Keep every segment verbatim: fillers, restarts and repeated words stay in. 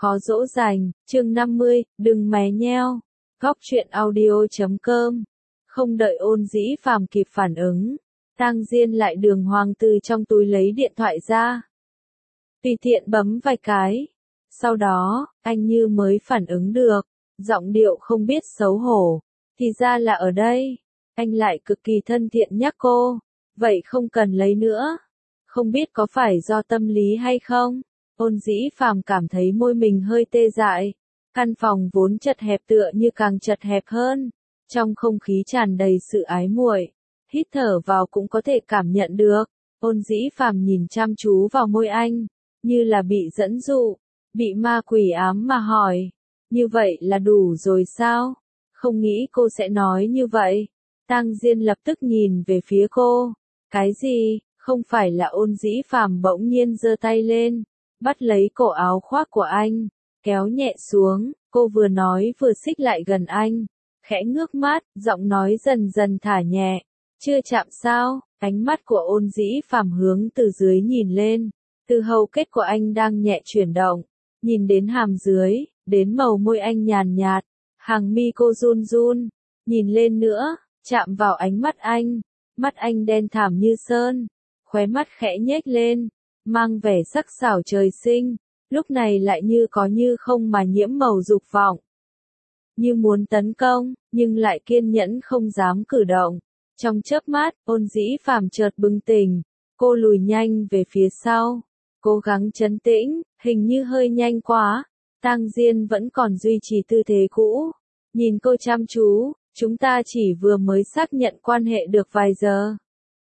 khó dỗ dành, chương năm mươi, đừng mé nheo. Góc truyện audio chấm com. Không đợi Ôn Dĩ Phàm kịp phản ứng, Tang Diên lại đường hoàng từ trong túi lấy điện thoại ra. Tùy tiện bấm vài cái. Sau đó, anh như mới phản ứng được, giọng điệu không biết xấu hổ. Thì ra là ở đây. Anh lại cực kỳ thân thiện nhắc cô. Vậy không cần lấy nữa. Không biết có phải do tâm lý hay không? Ôn Dĩ Phàm cảm thấy môi mình hơi tê dại. Căn phòng vốn chật hẹp tựa như càng chật hẹp hơn. Trong không khí tràn đầy sự ái muội. Hít thở vào cũng có thể cảm nhận được. Ôn Dĩ Phàm nhìn chăm chú vào môi anh. Như là bị dẫn dụ. Bị ma quỷ ám mà hỏi. Như vậy là đủ rồi sao? Không nghĩ cô sẽ nói như vậy. Tang Diên lập tức nhìn về phía cô. Cái gì? Không phải là Ôn Dĩ Phàm bỗng nhiên giơ tay lên. Bắt lấy cổ áo khoác của anh. Kéo nhẹ xuống. Cô vừa nói vừa xích lại gần anh. Khẽ ngước mắt, giọng nói dần dần thả nhẹ. Chưa chạm sao? Ánh mắt của Ôn Dĩ Phàm hướng từ dưới nhìn lên. Từ hầu kết của anh đang nhẹ chuyển động. Nhìn đến hàm dưới, đến màu môi anh nhàn nhạt. Hàng mi cô run run. Nhìn lên nữa, chạm vào ánh mắt anh. Mắt anh đen thẳm như sơn. Khóe mắt khẽ nhếch lên. Mang vẻ sắc sảo trời sinh. Lúc này lại như có như không mà nhiễm màu dục vọng. Như muốn tấn công, nhưng lại kiên nhẫn không dám cử động. Trong chớp mắt, Ôn Dĩ Phàm chợt bừng tỉnh. Cô lùi nhanh về phía sau. Cố gắng trấn tĩnh, hình như hơi nhanh quá. Tang Diên vẫn còn duy trì tư thế cũ. Nhìn cô chăm chú, chúng ta chỉ vừa mới xác nhận quan hệ được vài giờ.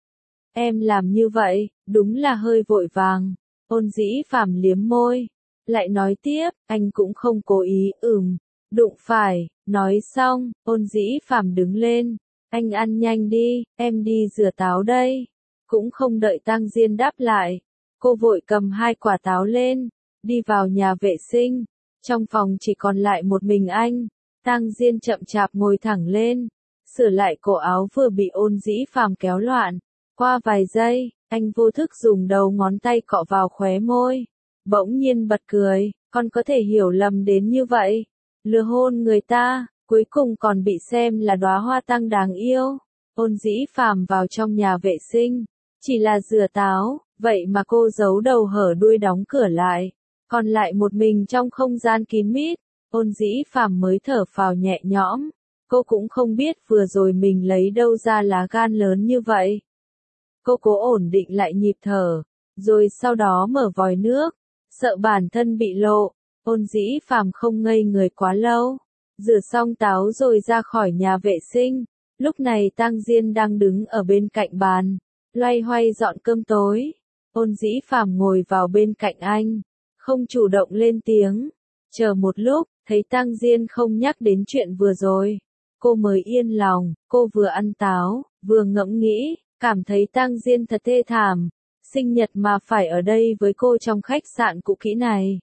Em làm như vậy, đúng là hơi vội vàng. Ôn Dĩ Phàm liếm môi. Lại nói tiếp, anh cũng không cố ý, ừm, đụng phải. Nói xong, Ôn Dĩ Phàm đứng lên. Anh ăn nhanh đi, em đi rửa táo đây. Cũng không đợi Tang Diên đáp lại. Cô vội cầm hai quả táo lên, đi vào nhà vệ sinh. Trong phòng chỉ còn lại một mình anh. Tang Diên chậm chạp ngồi thẳng lên, sửa lại cổ áo vừa bị Ôn Dĩ Phàm kéo loạn. Qua vài giây, anh vô thức dùng đầu ngón tay cọ vào khóe môi. Bỗng nhiên bật cười, con có thể hiểu lầm đến như vậy. Lừa hôn người ta, cuối cùng còn bị xem là đóa hoa tăng đáng yêu. Ôn Dĩ Phàm vào trong nhà vệ sinh, chỉ là rửa táo, vậy mà cô giấu đầu hở đuôi đóng cửa lại. Còn lại một mình trong không gian kín mít. Ôn Dĩ Phàm mới thở phào nhẹ nhõm. Cô cũng không biết vừa rồi mình lấy đâu ra lá gan lớn như vậy. Cô cố ổn định lại nhịp thở, rồi sau đó mở vòi nước, sợ bản thân bị lộ. Ôn Dĩ Phàm không ngây người quá lâu, rửa xong táo rồi ra khỏi nhà vệ sinh. Lúc này Tang Diên đang đứng ở bên cạnh bàn, loay hoay dọn cơm tối. Ôn Dĩ Phàm ngồi vào bên cạnh anh, không chủ động lên tiếng. Chờ một lúc, thấy Tang Diên không nhắc đến chuyện vừa rồi, cô mới yên lòng. Cô vừa ăn táo, vừa ngẫm nghĩ, cảm thấy Tang Diên thật thê thảm. Sinh nhật mà phải ở đây với cô trong khách sạn cũ kỹ này.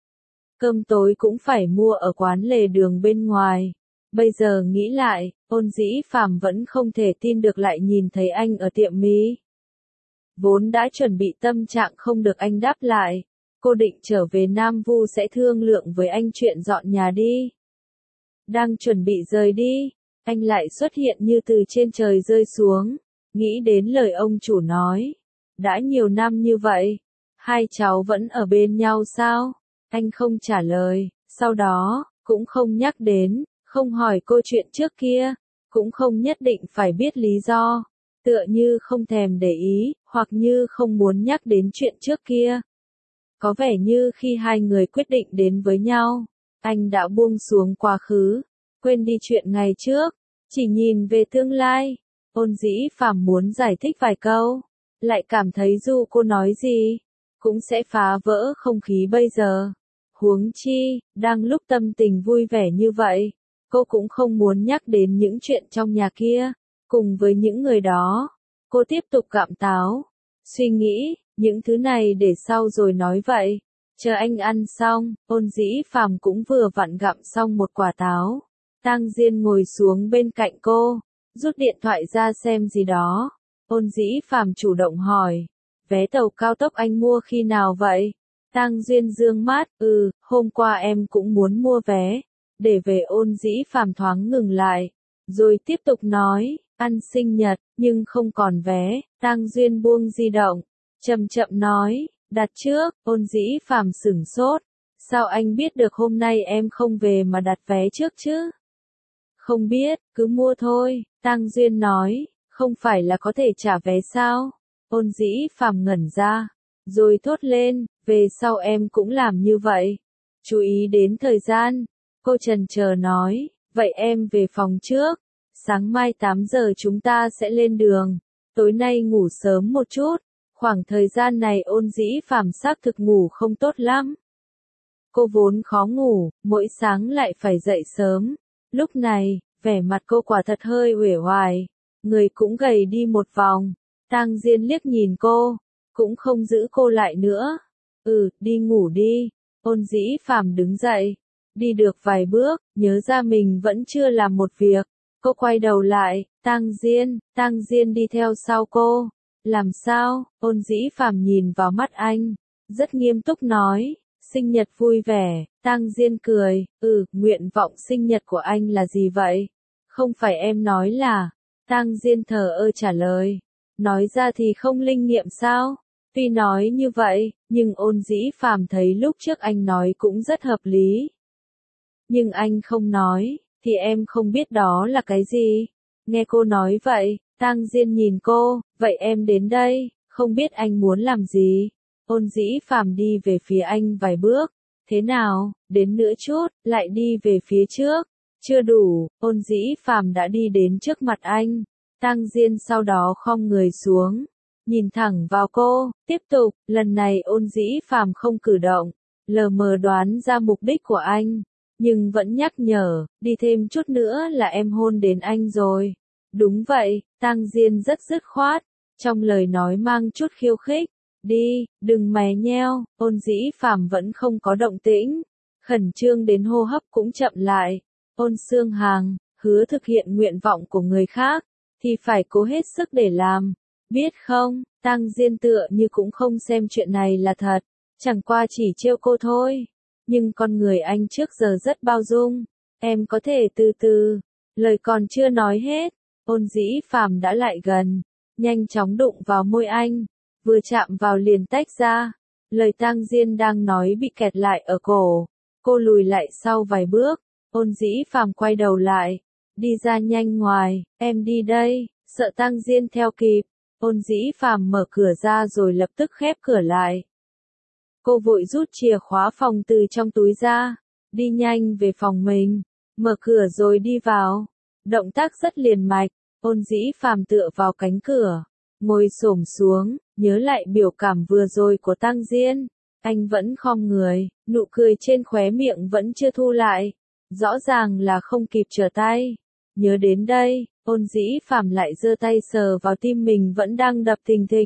Cơm tối cũng phải mua ở quán lề đường bên ngoài. Bây giờ nghĩ lại, Ôn Dĩ Phàm vẫn không thể tin được lại nhìn thấy anh ở tiệm mì. Vốn đã chuẩn bị tâm trạng không được anh đáp lại. Cô định trở về Nam Vu sẽ thương lượng với anh chuyện dọn nhà đi. Đang chuẩn bị rời đi, anh lại xuất hiện như từ trên trời rơi xuống. Nghĩ đến lời ông chủ nói. Đã nhiều năm như vậy, hai cháu vẫn ở bên nhau sao? Anh không trả lời, sau đó, cũng không nhắc đến, không hỏi cô chuyện trước kia, cũng không nhất định phải biết lý do. Tựa như không thèm để ý, hoặc như không muốn nhắc đến chuyện trước kia. Có vẻ như khi hai người quyết định đến với nhau, anh đã buông xuống quá khứ, quên đi chuyện ngày trước, chỉ nhìn về tương lai. Ôn Dĩ Phàm muốn giải thích vài câu, lại cảm thấy dù cô nói gì, cũng sẽ phá vỡ không khí bây giờ. Huống chi, đang lúc tâm tình vui vẻ như vậy, cô cũng không muốn nhắc đến những chuyện trong nhà kia, cùng với những người đó. Cô tiếp tục gặm táo, suy nghĩ, những thứ này để sau rồi nói vậy. Chờ anh ăn xong, Ôn Dĩ Phàm cũng vừa vặn gặm xong một quả táo. Tang Diên ngồi xuống bên cạnh cô, rút điện thoại ra xem gì đó. Ôn Dĩ Phàm chủ động hỏi, vé tàu cao tốc anh mua khi nào vậy? Tang Duyên dương mắt, ừ, hôm qua em cũng muốn mua vé, để về Ôn Dĩ Phàm thoáng ngừng lại, rồi tiếp tục nói, ăn sinh nhật, nhưng không còn vé. Tang Duyên buông di động, chậm chậm nói, đặt trước. Ôn Dĩ Phàm sửng sốt, sao anh biết được hôm nay em không về mà đặt vé trước chứ? Không biết, cứ mua thôi. Tang Duyên nói, không phải là có thể trả vé sao? Ôn Dĩ Phàm ngẩn ra, rồi thốt lên, về sau em cũng làm như vậy. Chú ý đến thời gian. Cô chần chờ nói, vậy em về phòng trước. Sáng mai tám giờ chúng ta sẽ lên đường. Tối nay ngủ sớm một chút. Khoảng thời gian này Ôn Dĩ Phàm xác thực ngủ không tốt lắm. Cô vốn khó ngủ, mỗi sáng lại phải dậy sớm. Lúc này, vẻ mặt cô quả thật hơi uể oải, người cũng gầy đi một vòng. Tang Diên liếc nhìn cô, cũng không giữ cô lại nữa. Ừ, đi ngủ đi. Ôn Dĩ Phàm đứng dậy, đi được vài bước, nhớ ra mình vẫn chưa làm một việc. Cô quay đầu lại, Tang Diên, Tang Diên đi theo sau cô. Làm sao? Ôn Dĩ Phàm nhìn vào mắt anh, rất nghiêm túc nói, sinh nhật vui vẻ. Tang Diên cười, ừ, nguyện vọng sinh nhật của anh là gì vậy? Không phải em nói là. Tang Diên thờ ơ trả lời, nói ra thì không linh nghiệm sao? Tuy nói như vậy, nhưng Ôn Dĩ Phàm thấy lúc trước anh nói cũng rất hợp lý. Nhưng anh không nói, thì em không biết đó là cái gì. Nghe cô nói vậy, Tang Diên nhìn cô, vậy em đến đây, không biết anh muốn làm gì. Ôn Dĩ Phàm đi về phía anh vài bước, thế nào, đến nữa chút, lại đi về phía trước. Chưa đủ, Ôn Dĩ Phàm đã đi đến trước mặt anh. Tang Diên sau đó khom người xuống, nhìn thẳng vào cô, tiếp tục. Lần này Ôn Dĩ Phàm không cử động, lờ mờ đoán ra mục đích của anh, nhưng vẫn nhắc nhở, đi thêm chút nữa là em hôn đến anh rồi. Đúng vậy, Tang Diên rất dứt khoát, trong lời nói mang chút khiêu khích. Đi, đừng mè nheo. Ôn Dĩ Phàm vẫn không có động tĩnh, khẩn trương đến hô hấp cũng chậm lại. Ôn Xương Hàng, hứa thực hiện nguyện vọng của người khác, thì phải cố hết sức để làm. Biết không? Tang Diên tựa như cũng không xem chuyện này là thật, chẳng qua chỉ trêu cô thôi. Nhưng con người anh trước giờ rất bao dung, em có thể từ từ. Lời còn chưa nói hết, Ôn Dĩ Phàm đã lại gần, nhanh chóng đụng vào môi anh, vừa chạm vào liền tách ra. Lời Tang Diên đang nói bị kẹt lại ở cổ, cô lùi lại sau vài bước. Ôn Dĩ Phàm quay đầu lại, đi ra nhanh ngoài, em đi đây. Sợ Tang Diên theo kịp, Ôn Dĩ Phàm mở cửa ra rồi lập tức khép cửa lại. Cô vội rút chìa khóa phòng từ trong túi ra, đi nhanh về phòng mình, mở cửa rồi đi vào. Động tác rất liền mạch. Ôn Dĩ Phàm tựa vào cánh cửa, ngồi xổm xuống, nhớ lại biểu cảm vừa rồi của Tang Diên. Anh vẫn khom người, nụ cười trên khóe miệng vẫn chưa thu lại, rõ ràng là không kịp trở tay. Nhớ đến đây, Ôn Dĩ Phàm lại giơ tay sờ vào tim mình vẫn đang đập thình thịch.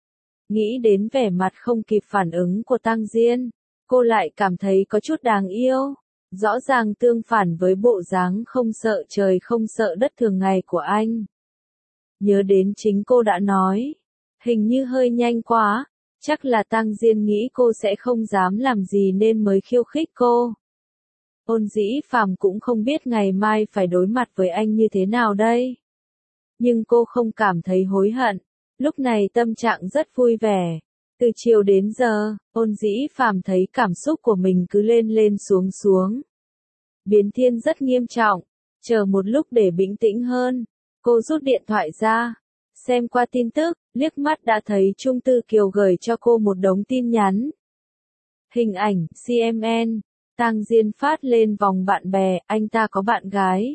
Nghĩ đến vẻ mặt không kịp phản ứng của Tang Diên, cô lại cảm thấy có chút đáng yêu. Rõ ràng tương phản với bộ dáng không sợ trời không sợ đất thường ngày của anh. Nhớ đến chính cô đã nói, hình như hơi nhanh quá, chắc là Tang Diên nghĩ cô sẽ không dám làm gì nên mới khiêu khích cô. Ôn Dĩ Phàm cũng không biết ngày mai phải đối mặt với anh như thế nào đây. Nhưng cô không cảm thấy hối hận, lúc này tâm trạng rất vui vẻ. Từ chiều đến giờ, Ôn Dĩ Phàm thấy cảm xúc của mình cứ lên lên xuống xuống. Biến thiên rất nghiêm trọng, chờ một lúc để bình tĩnh hơn, cô rút điện thoại ra, xem qua tin tức, liếc mắt đã thấy Trung Tư Kiều gửi cho cô một đống tin nhắn. Hình ảnh, xê em en, Tang Diên phát lên vòng bạn bè, anh ta có bạn gái.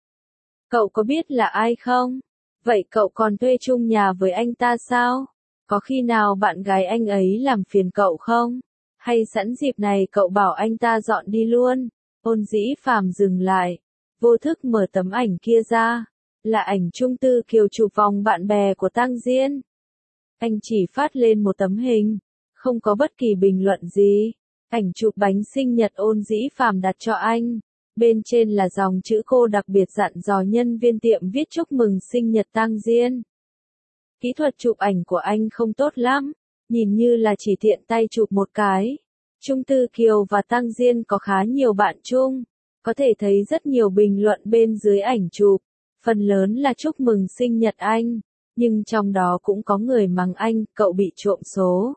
Cậu có biết là ai không? Vậy cậu còn thuê chung nhà với anh ta sao? Có khi nào bạn gái anh ấy làm phiền cậu không? Hay sẵn dịp này cậu bảo anh ta dọn đi luôn? Ôn Dĩ Phàm dừng lại, vô thức mở tấm ảnh kia ra, là ảnh Trung Tư Kiều chụp vòng bạn bè của Tang Diên. Anh chỉ phát lên một tấm hình, không có bất kỳ bình luận gì. Ảnh chụp bánh sinh nhật Ôn Dĩ Phàm đặt cho anh, bên trên là dòng chữ cô đặc biệt dặn dò nhân viên tiệm viết chúc mừng sinh nhật Tang Diên. Kỹ thuật chụp ảnh của anh không tốt lắm, nhìn như là chỉ tiện tay chụp một cái, Trung Tư Kiều và Tăng Diên có khá nhiều bạn chung, có thể thấy rất nhiều bình luận bên dưới ảnh chụp, phần lớn là chúc mừng sinh nhật anh, nhưng trong đó cũng có người mắng anh, cậu bị trộm số.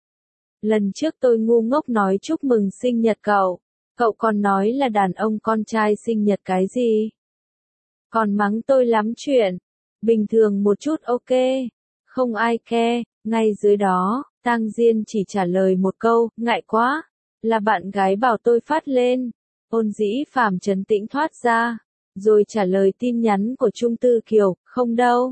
Lần trước tôi ngu ngốc nói chúc mừng sinh nhật cậu, cậu còn nói là đàn ông con trai sinh nhật cái gì? Còn mắng tôi lắm chuyện, bình thường một chút ok, không ai care, ngay dưới đó, Tang Diên chỉ trả lời một câu, ngại quá, là bạn gái bảo tôi phát lên. Ôn Dĩ Phàm trấn tĩnh thoát ra, rồi trả lời tin nhắn của Trung Tư Kiều, không đâu.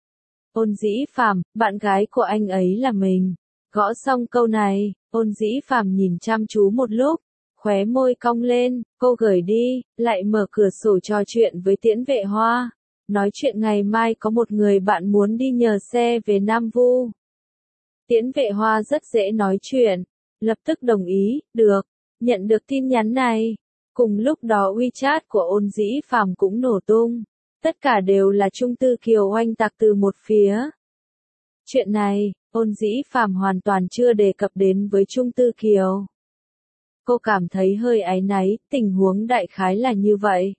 Ôn Dĩ Phàm, bạn gái của anh ấy là mình. Gõ xong câu này, Ôn Dĩ Phàm nhìn chăm chú một lúc, khóe môi cong lên, cô gửi đi, lại mở cửa sổ trò chuyện với Tiễn Vệ Hoa. Nói chuyện ngày mai có một người bạn muốn đi nhờ xe về Nam Vu. Tiễn Vệ Hoa rất dễ nói chuyện, lập tức đồng ý, được, nhận được tin nhắn này. Cùng lúc đó WeChat của Ôn Dĩ Phàm cũng nổ tung, tất cả đều là Trung Tư Kiều oanh tạc từ một phía. Chuyện này, Ôn Dĩ Phàm hoàn toàn chưa đề cập đến với Trung Tư Kiều. Cô cảm thấy hơi áy náy, tình huống đại khái là như vậy.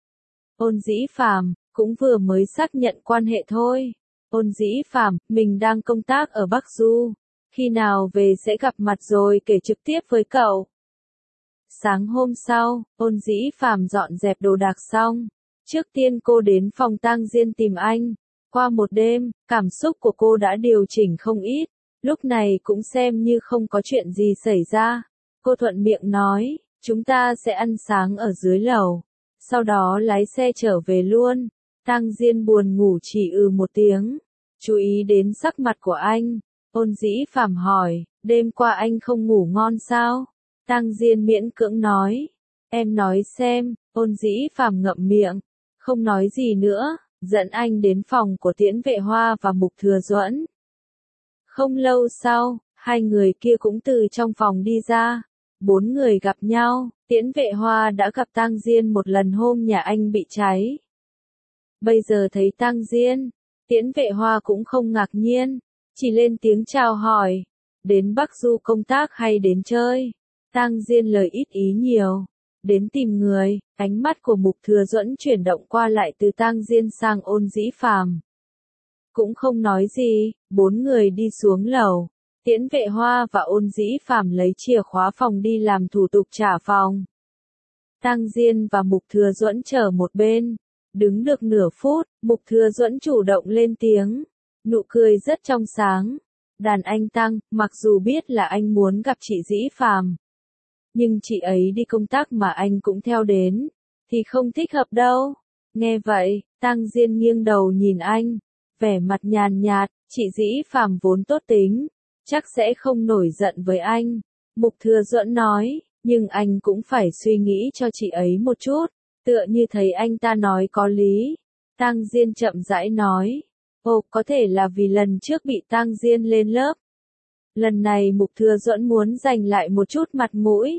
Ôn Dĩ Phàm cũng vừa mới xác nhận quan hệ thôi. Ôn Dĩ Phàm, mình đang công tác ở Bắc Du, khi nào về sẽ gặp mặt rồi kể trực tiếp với cậu. Sáng hôm sau, Ôn Dĩ Phàm dọn dẹp đồ đạc xong, trước tiên cô đến phòng Tang Diên tìm anh. Qua một đêm, cảm xúc của cô đã điều chỉnh không ít, lúc này cũng xem như không có chuyện gì xảy ra. Cô thuận miệng nói, chúng ta sẽ ăn sáng ở dưới lầu, sau đó lái xe trở về luôn. Tang Diên buồn ngủ chỉ ừ một tiếng, chú ý đến sắc mặt của anh. Ôn Dĩ Phàm hỏi, đêm qua anh không ngủ ngon sao? Tang Diên miễn cưỡng nói, em nói xem. Ôn Dĩ Phàm ngậm miệng, không nói gì nữa, dẫn anh đến phòng của Tiễn Vệ Hoa và Mục Thừa Duẫn. Không lâu sau, hai người kia cũng từ trong phòng đi ra. Bốn người gặp nhau, Tiễn Vệ Hoa đã gặp Tang Diên một lần hôm nhà anh bị cháy. Bây giờ thấy Tang Diên, Tiễn Vệ Hoa cũng không ngạc nhiên, chỉ lên tiếng chào hỏi, đến Bắc Du công tác hay đến chơi? Tang Diên lời ít ý nhiều, đến tìm người. Ánh mắt của Mục Thừa Duẫn chuyển động qua lại từ Tang Diên sang Ôn Dĩ Phàm. Cũng không nói gì, bốn người đi xuống lầu. Tiễn Vệ Hoa và Ôn Dĩ Phàm lấy chìa khóa phòng đi làm thủ tục trả phòng. Tang Diên và Mục Thừa Duẫn chờ một bên. Đứng được nửa phút, Mục Thừa Duẫn chủ động lên tiếng, nụ cười rất trong sáng. Đàn anh Tang, mặc dù biết là anh muốn gặp chị Dĩ Phàm, nhưng chị ấy đi công tác mà anh cũng theo đến, thì không thích hợp đâu. Nghe vậy, Tang Diên nghiêng đầu nhìn anh, vẻ mặt nhàn nhạt, chị Dĩ Phàm vốn tốt tính, chắc sẽ không nổi giận với anh. Mục Thừa Duẫn nói, nhưng anh cũng phải suy nghĩ cho chị ấy một chút, tựa như thấy anh ta nói có lý. Tang Diên chậm rãi nói, ồ, có thể là vì lần trước bị Tang Diên lên lớp. Lần này Mục Thừa Duẫn muốn giành lại một chút mặt mũi.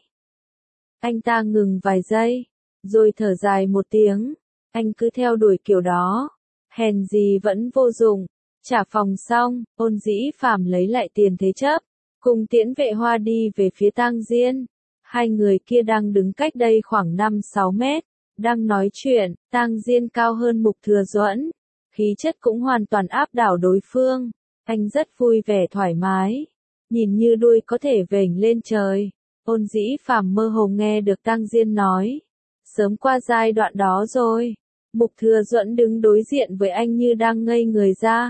Anh ta ngừng vài giây, rồi thở dài một tiếng, anh cứ theo đuổi kiểu đó, hèn gì vẫn vô dụng. Trả phòng xong, Ôn Dĩ Phàm lấy lại tiền thế chấp, cùng Tiễn Vệ Hoa đi về phía Tang Diên. Hai người kia đang đứng cách đây khoảng năm sáu mét, đang nói chuyện. Tang Diên cao hơn Mục Thừa Duẫn, khí chất cũng hoàn toàn áp đảo đối phương. Anh rất vui vẻ thoải mái, nhìn như đuôi có thể vểnh lên trời. Ôn Dĩ Phàm mơ hồ nghe được Tang Diên nói, sớm qua giai đoạn đó rồi. Mục Thừa Duẫn đứng đối diện với anh như đang ngây người ra.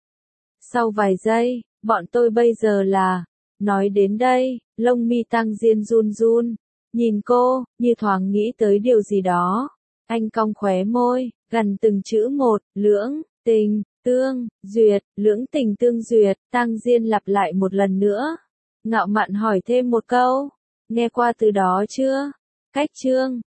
Sau vài giây, bọn tôi bây giờ là, nói đến đây, lông mi Tang Diên run run, nhìn cô, như thoáng nghĩ tới điều gì đó. Anh cong khóe môi, gằn từng chữ một, lưỡng, tình, tương, duyệt, lưỡng tình tương duyệt. Tang Diên lặp lại một lần nữa, ngạo mạn hỏi thêm một câu, nghe qua từ đó chưa? Cách chương